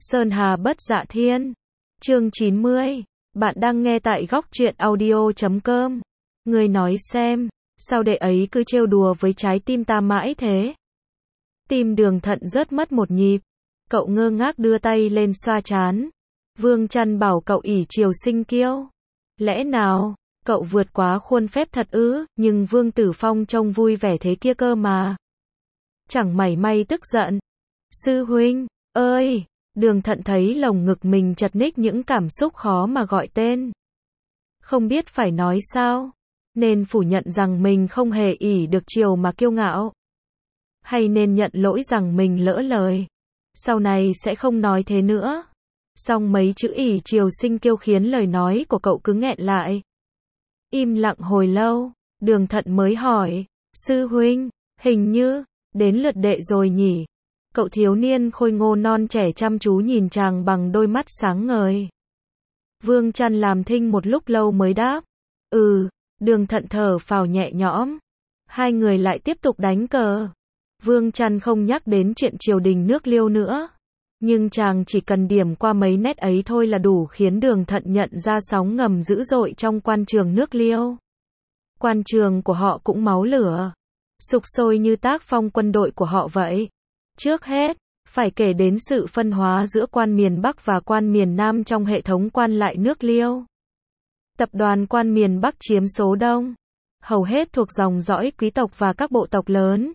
Sơn Hà bất dạ thiên. Chương 90. Bạn đang nghe tại góc truyện audio.com. Ngươi nói xem, sao đệ ấy cứ trêu đùa với trái tim ta mãi thế? Tim Đường Thận rớt mất một nhịp. Cậu ngơ ngác đưa tay lên xoa trán. Vương Trăn bảo cậu ỷ triều sinh kiêu. Lẽ nào, cậu vượt quá khuôn phép thật ư? Nhưng Vương Tử Phong trông vui vẻ thế kia cơ mà. Chẳng mảy may tức giận. Sư huynh, ơi! Đường Thận thấy lồng ngực mình chật ních những cảm xúc khó mà gọi tên. Không biết phải nói sao, nên phủ nhận rằng mình không hề ỷ được chiều mà kiêu ngạo. Hay nên nhận lỗi rằng mình lỡ lời. Sau này sẽ không nói thế nữa. Song mấy chữ ỷ triều sinh kiêu khiến lời nói của cậu cứ nghẹn lại. Im lặng hồi lâu, Đường Thận mới hỏi, sư huynh, hình như, đến lượt đệ rồi nhỉ? Cậu thiếu niên khôi ngô non trẻ chăm chú nhìn chàng bằng đôi mắt sáng ngời. Vương Trăn làm thinh một lúc lâu mới đáp. Đường Thận thở phào nhẹ nhõm. Hai người lại tiếp tục đánh cờ. Vương Trăn không nhắc đến chuyện triều đình nước Liêu nữa. Nhưng chàng chỉ cần điểm qua mấy nét ấy thôi là đủ khiến Đường Thận nhận ra sóng ngầm dữ dội trong quan trường nước Liêu. Quan trường của họ cũng máu lửa, sục sôi như tác phong quân đội của họ vậy. Trước hết, phải kể đến sự phân hóa giữa quan miền Bắc và quan miền Nam trong hệ thống quan lại nước Liêu. Tập đoàn quan miền Bắc chiếm số đông, hầu hết thuộc dòng dõi quý tộc và các bộ tộc lớn,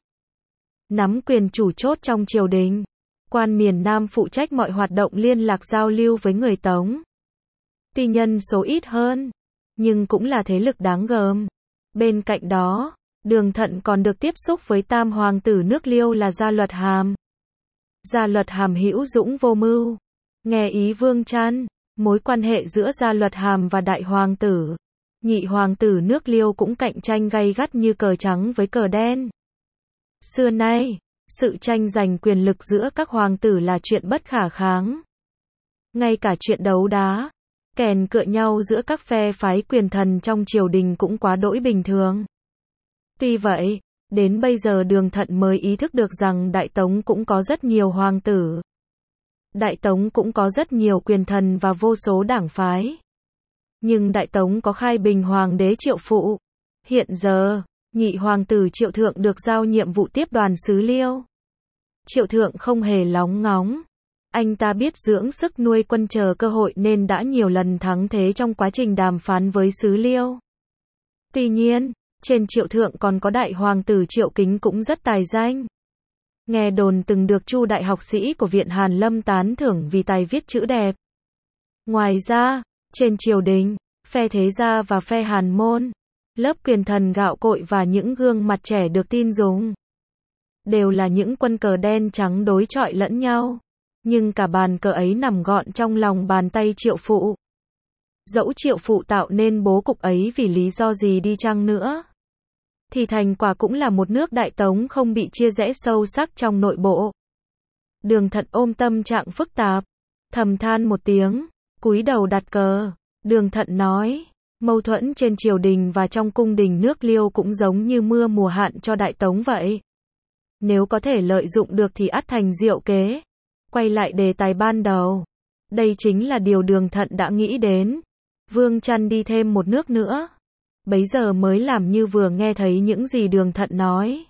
nắm quyền chủ chốt trong triều đình. Quan miền Nam phụ trách mọi hoạt động liên lạc giao lưu với người Tống. Tuy nhân số ít hơn, nhưng cũng là thế lực đáng gờm. Bên cạnh đó, Đường Thận còn được tiếp xúc với tam hoàng tử nước Liêu là Gia Luật Hàm. Gia Luật Hàm hữu dũng vô mưu. Nghe ý Vương Trăn, mối quan hệ giữa Gia Luật Hàm và đại hoàng tử, nhị hoàng tử nước Liêu cũng cạnh tranh gay gắt như cờ trắng với cờ đen. Xưa nay, sự tranh giành quyền lực giữa các hoàng tử là chuyện bất khả kháng. Ngay cả chuyện đấu đá, kèn cựa nhau giữa các phe phái quyền thần trong triều đình cũng quá đỗi bình thường. Tuy vậy, đến bây giờ Đường Thận mới ý thức được rằng Đại Tống cũng có rất nhiều hoàng tử. Đại Tống cũng có rất nhiều quyền thần và vô số đảng phái. Nhưng Đại Tống có khai bình hoàng đế Triệu Phụ. Hiện giờ, nhị hoàng tử Triệu Thượng được giao nhiệm vụ tiếp đoàn sứ Liêu. Triệu Thượng không hề lóng ngóng. Anh ta biết dưỡng sức nuôi quân chờ cơ hội nên đã nhiều lần thắng thế trong quá trình đàm phán với sứ Liêu. Tuy nhiên, trên Triệu Thượng còn có đại hoàng tử Triệu Kính cũng rất tài danh. Nghe đồn từng được Chu đại học sĩ của Viện Hàn Lâm tán thưởng vì tài viết chữ đẹp. Ngoài ra, trên triều đình, phe thế gia và phe Hàn môn, lớp quyền thần gạo cội và những gương mặt trẻ được tin dùng, đều là những quân cờ đen trắng đối chọi lẫn nhau. Nhưng cả bàn cờ ấy nằm gọn trong lòng bàn tay Triệu Phụ. Dẫu Triệu Phụ tạo nên bố cục ấy vì lý do gì đi chăng nữa, thì thành quả cũng là một nước Đại Tống không bị chia rẽ sâu sắc trong nội bộ. Đường Thận ôm tâm trạng phức tạp, thầm than một tiếng, cúi đầu đặt cờ. Đường Thận nói, mâu thuẫn trên triều đình và trong cung đình nước Liêu cũng giống như mưa mùa hạn cho Đại Tống vậy. Nếu có thể lợi dụng được thì ắt thành diệu kế. Quay lại đề tài ban đầu. Đây chính là điều Đường Thận đã nghĩ đến. Vương Trăn đi thêm một nước nữa. Bấy giờ mới làm như vừa nghe thấy những gì Đường Thận nói.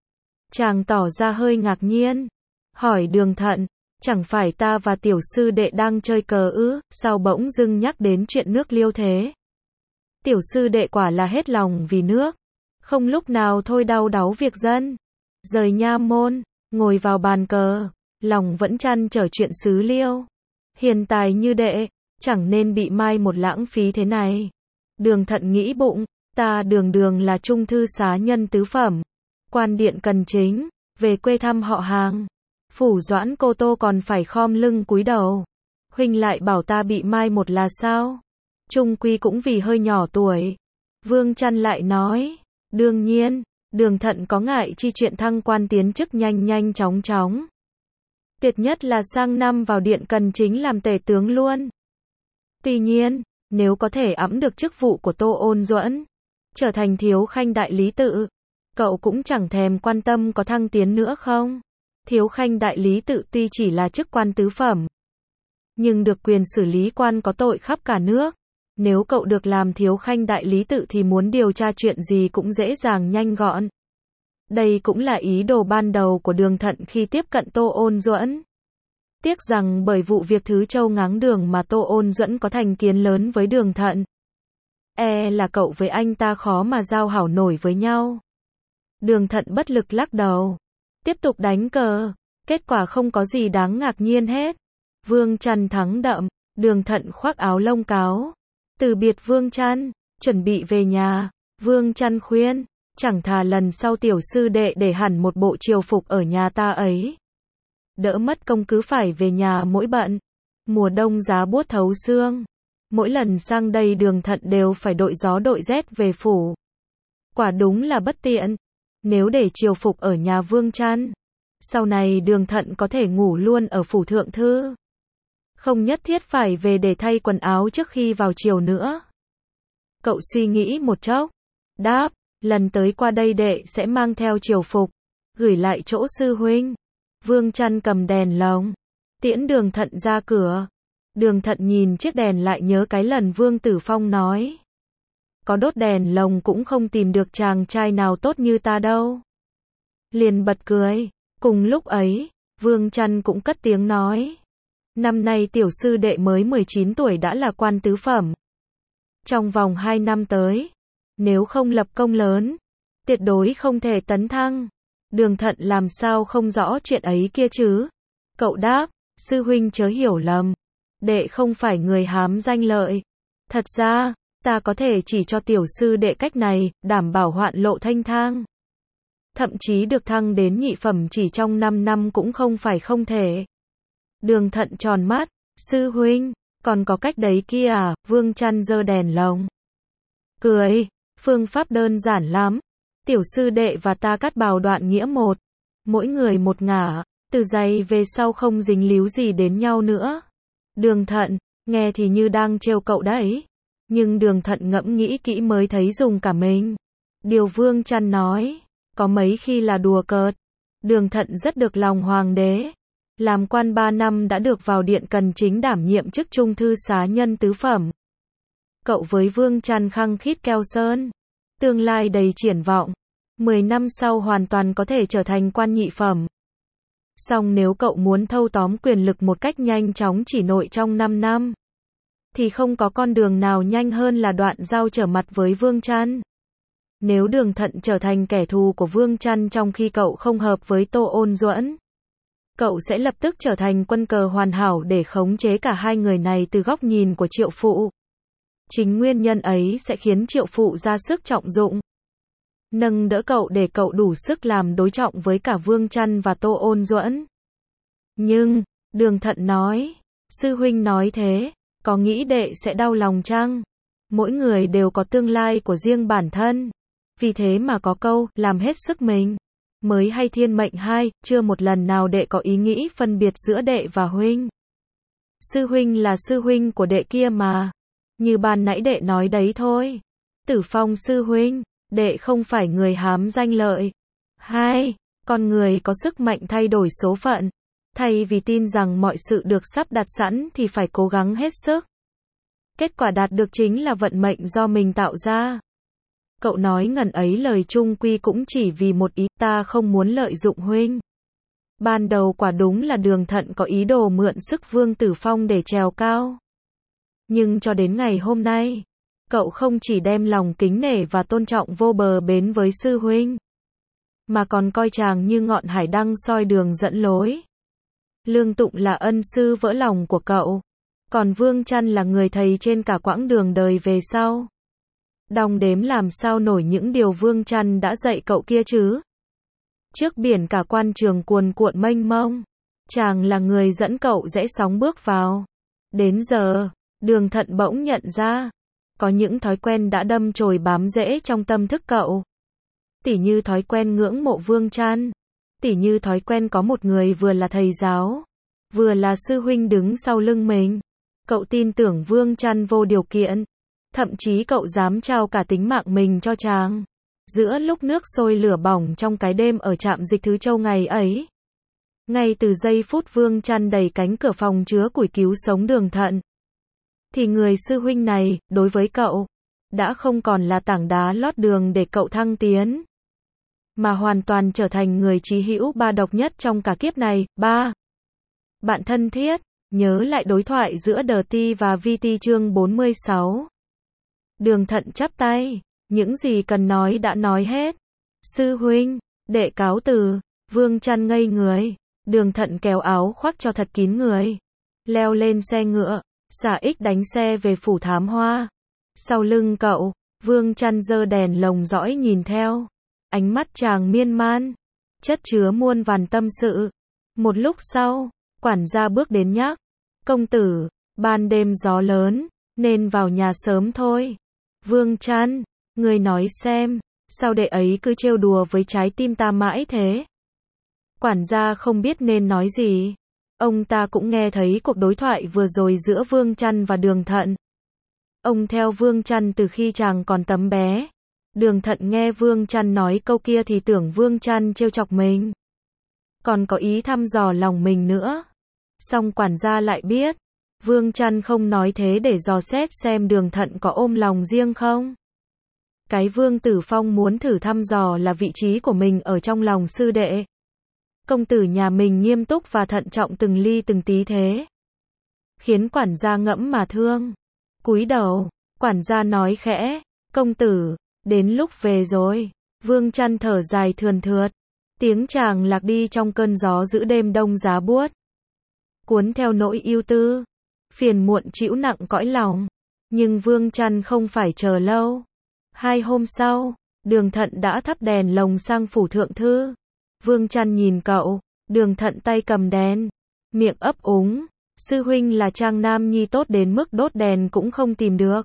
Chàng tỏ ra hơi ngạc nhiên. Hỏi Đường Thận, chẳng phải ta và tiểu sư đệ đang chơi cờ ư, sao bỗng dưng nhắc đến chuyện nước Liêu thế? Tiểu sư đệ quả là hết lòng vì nước. Không lúc nào thôi đau đáu việc dân. Rời nha môn, ngồi vào bàn cờ, lòng vẫn trăn trở chuyện xứ Liêu. Hiền tài như đệ, chẳng nên bị mai một lãng phí thế này. Đường Thận nghĩ bụng, ta đường là trung thư xá nhân tứ phẩm, quan điện cần chính, về quê thăm họ hàng, phủ Doãn Cô Tô còn phải khom lưng cúi đầu. Huynh lại bảo ta bị mai một là sao? Chung quy cũng vì hơi nhỏ tuổi. Vương Trăn lại nói, đương nhiên, Đường Thận có ngại chi chuyện thăng quan tiến chức nhanh chóng. Tuyệt nhất là sang năm vào điện cần chính làm tể tướng luôn. Tuy nhiên, nếu có thể ẵm được chức vụ của Tô Ôn Duẫn, trở thành thiếu khanh đại lý tự, cậu cũng chẳng thèm quan tâm có thăng tiến nữa không. Thiếu khanh đại lý tự tuy chỉ là chức quan tứ phẩm, nhưng được quyền xử lý quan có tội khắp cả nước. Nếu cậu được làm thiếu khanh đại lý tự thì muốn điều tra chuyện gì cũng dễ dàng nhanh gọn. Đây cũng là ý đồ ban đầu của Đường Thận khi tiếp cận Tô Ôn Duẫn. Tiếc rằng bởi vụ việc Thứ Châu ngáng đường mà Tô Ôn Duẫn có thành kiến lớn với Đường Thận. Là cậu với anh ta khó mà giao hảo nổi với nhau. Đường Thận bất lực lắc đầu. Tiếp tục đánh cờ. Kết quả không có gì đáng ngạc nhiên hết. Vương Trăn thắng đậm. Đường Thận khoác áo lông cáo. Từ biệt Vương Trăn. Chuẩn bị về nhà. Vương Trăn khuyên. Chẳng thà lần sau tiểu sư đệ để hẳn một bộ triều phục ở nhà ta ấy. Đỡ mất công cứ phải về nhà mỗi bận. Mùa đông giá buốt thấu xương. Mỗi lần sang đây Đường Thận đều phải đội gió đội rét về phủ. Quả đúng là bất tiện. Nếu để triều phục ở nhà Vương Trăn, sau này Đường Thận có thể ngủ luôn ở phủ thượng thư. Không nhất thiết phải về để thay quần áo trước khi vào triều nữa. Cậu suy nghĩ một chốc. Đáp, lần tới qua đây đệ sẽ mang theo triều phục, gửi lại chỗ sư huynh. Vương Trăn cầm đèn lồng, tiễn Đường Thận ra cửa. Đường Thận nhìn chiếc đèn lại nhớ cái lần Vương Tử Phong nói. Có đốt đèn lồng cũng không tìm được chàng trai nào tốt như ta đâu. Liền bật cười. Cùng lúc ấy, Vương Trăn cũng cất tiếng nói. Năm nay tiểu sư đệ mới 19 tuổi đã là quan tứ phẩm. Trong vòng 2 năm tới, nếu không lập công lớn, tuyệt đối không thể tấn thăng. Đường Thận làm sao không rõ chuyện ấy kia chứ? Cậu đáp, sư huynh chớ hiểu lầm. Đệ không phải người hám danh lợi. Thật ra, ta có thể chỉ cho tiểu sư đệ cách này, đảm bảo hoạn lộ thanh thang. Thậm chí được thăng đến nhị phẩm chỉ trong 5 năm cũng không phải không thể. Đường Thận tròn mắt, sư huynh, còn có cách đấy kia à? Vương Trăn giơ đèn lồng. Cười, phương pháp đơn giản lắm. Tiểu sư đệ và ta cắt bào đoạn nghĩa một. Mỗi người một ngả, từ giây về sau không dính líu gì đến nhau nữa. Đường Thận, nghe thì như đang trêu cậu đấy. Nhưng Đường Thận ngẫm nghĩ kỹ mới thấy dùng cả mình. Điều Vương Trăn nói, có mấy khi là đùa cợt. Đường Thận rất được lòng hoàng đế. Làm quan 3 năm đã được vào điện Cần Chính đảm nhiệm chức trung thư xá nhân tứ phẩm. Cậu với Vương Trăn khăng khít keo sơn. Tương lai đầy triển vọng. 10 năm sau hoàn toàn có thể trở thành quan nhị phẩm. Song nếu cậu muốn thâu tóm quyền lực một cách nhanh chóng chỉ nội trong 5 năm, thì không có con đường nào nhanh hơn là đoạn giao trở mặt với Vương Trăn. Nếu Đường Thận trở thành kẻ thù của Vương Trăn trong khi cậu không hợp với Tô Ôn Duẫn, cậu sẽ lập tức trở thành quân cờ hoàn hảo để khống chế cả hai người này từ góc nhìn của Triệu Phụ. Chính nguyên nhân ấy sẽ khiến Triệu Phụ ra sức trọng dụng, nâng đỡ cậu để cậu đủ sức làm đối trọng với cả Vương Trăn và Tô Ôn Duẫn. Nhưng, Đường Thận nói, sư huynh nói thế, có nghĩ đệ sẽ đau lòng chăng? Mỗi người đều có tương lai của riêng bản thân. Vì thế mà có câu, làm hết sức mình mới hay thiên mệnh hai, chưa một lần nào đệ có ý nghĩ phân biệt giữa đệ và huynh. Sư huynh là sư huynh của đệ kia mà. Như ban nãy đệ nói đấy thôi. Tử Phong sư huynh, đệ không phải người hám danh lợi. Hai, con người có sức mạnh thay đổi số phận. Thay vì tin rằng mọi sự được sắp đặt sẵn thì phải cố gắng hết sức. Kết quả đạt được chính là vận mệnh do mình tạo ra. Cậu nói ngần ấy lời chung quy cũng chỉ vì một ý, ta không muốn lợi dụng huynh. Ban đầu quả đúng là Đường Thận có ý đồ mượn sức Vương Tử Phong để trèo cao. Nhưng cho đến ngày hôm nay, cậu không chỉ đem lòng kính nể và tôn trọng vô bờ bến với sư huynh, mà còn coi chàng như ngọn hải đăng soi đường dẫn lối. Lương Tụng là ân sư vỡ lòng của cậu, còn Vương Trăn là người thầy trên cả quãng đường đời về sau. Đong đếm làm sao nổi những điều Vương Trăn đã dạy cậu kia chứ. Trước biển cả quan trường cuồn cuộn mênh mông, chàng là người dẫn cậu rẽ sóng bước vào. Đến giờ, Đường Thận bỗng nhận ra, có những thói quen đã đâm chồi bám rễ trong tâm thức cậu. Tỉ như thói quen ngưỡng mộ Vương Trăn, tỉ như thói quen có một người vừa là thầy giáo, vừa là sư huynh đứng sau lưng mình. Cậu tin tưởng Vương Trăn vô điều kiện. Thậm chí cậu dám trao cả tính mạng mình cho chàng. Giữa lúc nước sôi lửa bỏng trong cái đêm ở trạm dịch Thứ Châu ngày ấy. Ngay từ giây phút Vương Trăn đẩy cánh cửa phòng chứa củi cứu sống Đường Thận, thì người sư huynh này, đối với cậu, đã không còn là tảng đá lót đường để cậu thăng tiến, mà hoàn toàn trở thành người chí hữu ba độc nhất trong cả kiếp này. Bạn thân thiết, nhớ lại đối thoại giữa DT và VT chương 46. Đường Thận chắp tay, những gì cần nói đã nói hết. Sư huynh, đệ cáo từ. Vương Trăn ngây người. Đường Thận kéo áo khoác cho thật kín người, leo lên xe ngựa, xả ích đánh xe về phủ Thám Hoa. Sau lưng cậu, Vương Trăn giơ đèn lồng dõi nhìn theo, ánh mắt chàng miên man, chất chứa muôn vàn tâm sự. Một lúc sau, quản gia bước đến nhắc, công tử, ban đêm gió lớn, nên vào nhà sớm thôi. Vương Trăn, người nói xem, sao đệ ấy cứ trêu đùa với trái tim ta mãi thế? Quản gia không biết nên nói gì. Ông ta cũng nghe thấy cuộc đối thoại vừa rồi giữa Vương Trăn và Đường Thận. Ông theo Vương Trăn từ khi chàng còn tấm bé. Đường Thận nghe Vương Trăn nói câu kia thì tưởng Vương Trăn trêu chọc mình, còn có ý thăm dò lòng mình nữa. Song quản gia lại biết, Vương Trăn không nói thế để dò xét xem Đường Thận có ôm lòng riêng không. Cái Vương Tử Phong muốn thử thăm dò là vị trí của mình ở trong lòng sư đệ. Công tử nhà mình nghiêm túc và thận trọng từng ly từng tí thế, khiến quản gia ngẫm mà thương. Cúi đầu, quản gia nói khẽ, công tử, đến lúc về rồi. Vương Trăn thở dài thườn thượt, tiếng chàng lạc đi trong cơn gió giữa đêm đông giá buốt, cuốn theo nỗi ưu tư, phiền muộn trĩu nặng cõi lòng. Nhưng Vương Trăn không phải chờ lâu. 2 hôm sau, Đường Thận đã thắp đèn lồng sang phủ thượng thư. Vương Trăn nhìn cậu, Đường Thận tay cầm đèn, miệng ấp úng, sư huynh là trang nam nhi tốt đến mức đốt đèn cũng không tìm được.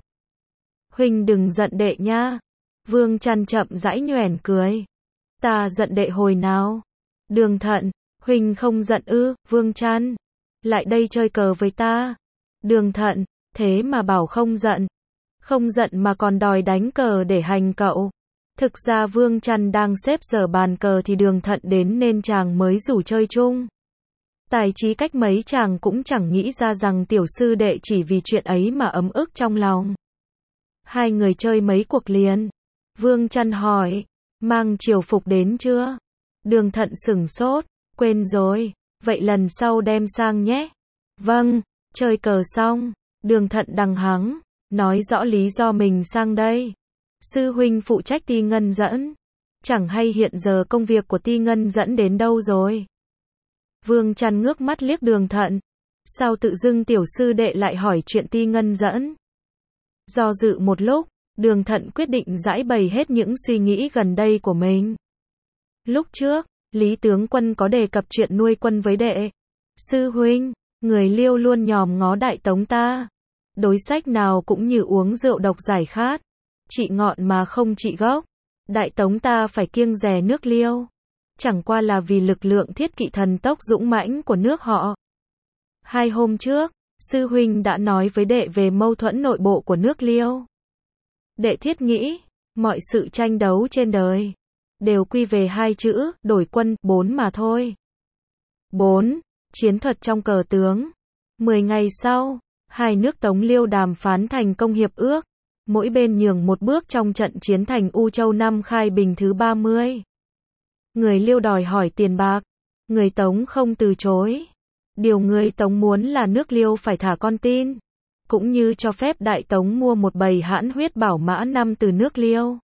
Huynh đừng giận đệ nha. Vương Trăn chậm rãi nhoẻn cười. Ta giận đệ hồi nào? Đường Thận, huynh không giận ư? Vương Trăn, lại đây chơi cờ với ta. Đường Thận, thế mà bảo không giận. Không giận mà còn đòi đánh cờ để hành cậu. Thực ra Vương Trăn đang xếp giờ bàn cờ thì Đường Thận đến nên chàng mới rủ chơi chung. Tài trí cách mấy chàng cũng chẳng nghĩ ra rằng tiểu sư đệ chỉ vì chuyện ấy mà ấm ức trong lòng. 2 người chơi mấy cuộc liền. Vương Trăn hỏi, mang triều phục đến chưa? Đường Thận sửng sốt, quên rồi, vậy lần sau đem sang nhé. Vâng, chơi cờ xong, Đường Thận đằng hắng, nói rõ lý do mình sang đây. Sư huynh phụ trách Ti Ngân Dẫn. Chẳng hay hiện giờ công việc của Ti Ngân Dẫn đến đâu rồi? Vương Trăn ngước mắt liếc Đường Thận. Sao tự dưng tiểu sư đệ lại hỏi chuyện Ti Ngân Dẫn? Do dự một lúc, Đường Thận quyết định giải bày hết những suy nghĩ gần đây của mình. Lúc trước, Lý tướng quân có đề cập chuyện nuôi quân với đệ. Sư huynh, người Liêu luôn nhòm ngó Đại Tống ta. Đối sách nào cũng như uống rượu độc giải khát. Trị ngọn mà không trị gốc. Đại Tống ta phải kiêng dè nước Liêu. Chẳng qua là vì lực lượng thiết kỵ thần tốc dũng mãnh của nước họ. 2 hôm trước, sư huynh đã nói với đệ về mâu thuẫn nội bộ của nước Liêu. Đệ thiết nghĩ, mọi sự tranh đấu trên đời đều quy về 2 chữ, đổi quân, 4 mà thôi. 4. Chiến thuật trong cờ tướng. 10 ngày sau, 2 nước Tống Liêu đàm phán thành công hiệp ước. Mỗi bên nhường một bước trong trận chiến thành U Châu năm Khai Bình thứ 30. Người Liêu đòi hỏi tiền bạc. Người Tống không từ chối. Điều người Tống muốn là nước Liêu phải thả con tin, cũng như cho phép Đại Tống mua một bầy hãn huyết bảo mã 5 từ nước Liêu.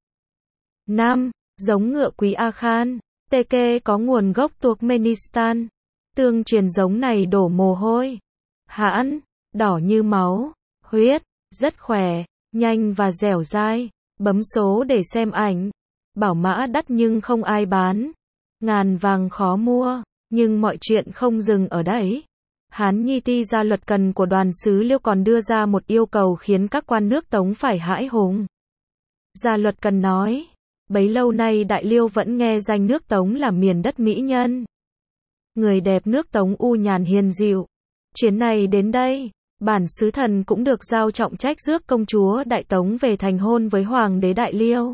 5. Giống ngựa quý A Khan. TK có nguồn gốc Turkmenistan. Tương truyền giống này đổ mồ hôi. Hãn, đỏ như máu. Huyết, rất khỏe, nhanh và dẻo dai. Bấm số để xem ảnh. Bảo mã đắt nhưng không ai bán. Ngàn vàng khó mua. Nhưng mọi chuyện không dừng ở đấy. Hán Nhi Ti Gia Luật Cần của đoàn sứ Liêu còn đưa ra một yêu cầu khiến các quan nước Tống phải hãi hùng. Gia Luật Cần nói, bấy lâu nay Đại Liêu vẫn nghe danh nước Tống là miền đất mỹ nhân. Người đẹp nước Tống u nhàn hiền dịu. Chuyến này đến đây, bản sứ thần cũng được giao trọng trách rước công chúa Đại Tống về thành hôn với Hoàng đế Đại Liêu.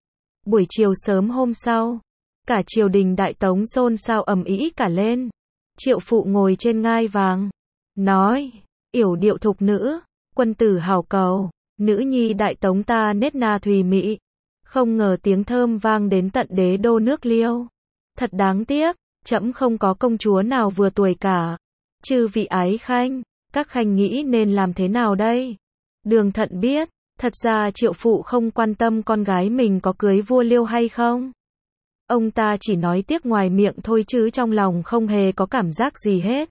Buổi chiều sớm hôm sau, cả triều đình Đại Tống xôn xao ầm ĩ cả lên. Triệu Phụ ngồi trên ngai vàng, nói, yểu điệu thục nữ, quân tử hảo cầu, nữ nhi đại tống ta nết na thùy mỹ. Không ngờ tiếng thơm vang đến tận đế đô nước Liêu. Thật đáng tiếc, trẫm không có công chúa nào vừa tuổi cả. Chư vị ái khanh, các khanh nghĩ nên làm thế nào đây? Đường Thận biết, thật ra Triệu Phụ không quan tâm con gái mình có cưới vua Liêu hay không. Ông ta chỉ nói tiếc ngoài miệng thôi chứ trong lòng không hề có cảm giác gì hết.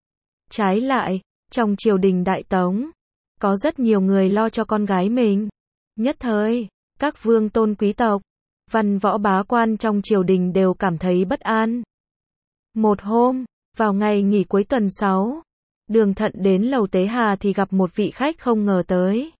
Trái lại, trong triều đình Đại Tống, có rất nhiều người lo cho con gái mình. Nhất thời, các vương tôn quý tộc, văn võ bá quan trong triều đình đều cảm thấy bất an. Một hôm, vào ngày nghỉ cuối tuần 6, Đường Thận đến lầu Tế Hà thì gặp một vị khách không ngờ tới.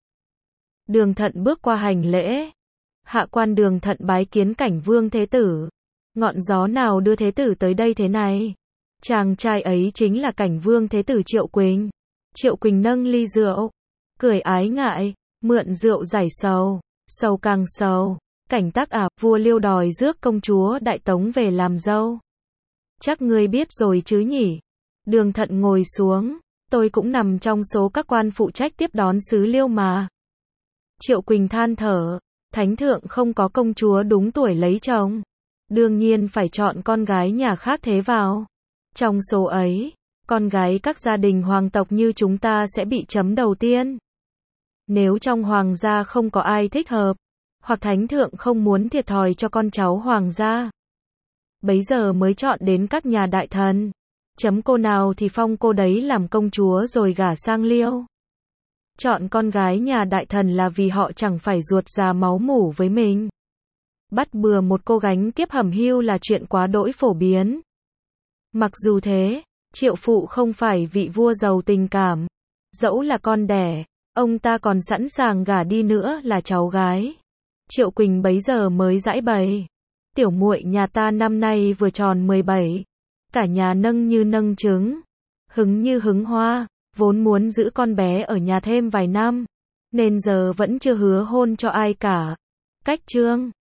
Đường Thận bước qua hành lễ. Hạ quan Đường Thận bái kiến Cảnh Vương Thế Tử. Ngọn gió nào đưa Thế Tử tới đây thế này? Chàng trai ấy chính là Cảnh Vương Thế Tử Triệu Quỳnh. Triệu Quỳnh nâng ly rượu, cười ái ngại, mượn rượu giải sầu, sầu càng sầu. Cảnh tác vua Liêu đòi rước công chúa Đại Tống về làm dâu. Chắc ngươi biết rồi chứ nhỉ? Đường Thận ngồi xuống, tôi cũng nằm trong số các quan phụ trách tiếp đón sứ Liêu mà. Triệu Quỳnh than thở, thánh thượng không có công chúa đúng tuổi lấy chồng. Đương nhiên phải chọn con gái nhà khác thế vào. Trong số ấy, con gái các gia đình hoàng tộc như chúng ta sẽ bị chấm đầu tiên. Nếu trong hoàng gia không có ai thích hợp, hoặc thánh thượng không muốn thiệt thòi cho con cháu hoàng gia, bấy giờ mới chọn đến các nhà đại thần. Chấm cô nào thì phong cô đấy làm công chúa rồi gả sang Liêu. Chọn con gái nhà đại thần là vì họ chẳng phải ruột già máu mủ với mình. Bắt bừa một cô gánh kiếp hầm hưu là chuyện quá đỗi phổ biến. Mặc dù thế, Triệu Phụ không phải vị vua giàu tình cảm. Dẫu là con đẻ, ông ta còn sẵn sàng gả đi nữa là cháu gái. Triệu Quỳnh bấy giờ mới giãi bày. Tiểu muội nhà ta năm nay vừa tròn 17. Cả nhà nâng như nâng trứng, hứng như hứng hoa, vốn muốn giữ con bé ở nhà thêm vài năm, nên giờ vẫn chưa hứa hôn cho ai cả. Cách chương